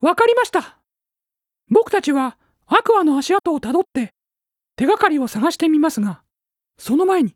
わかりました。僕たちはアクアの足跡をたどって手がかりを探してみますが、その前に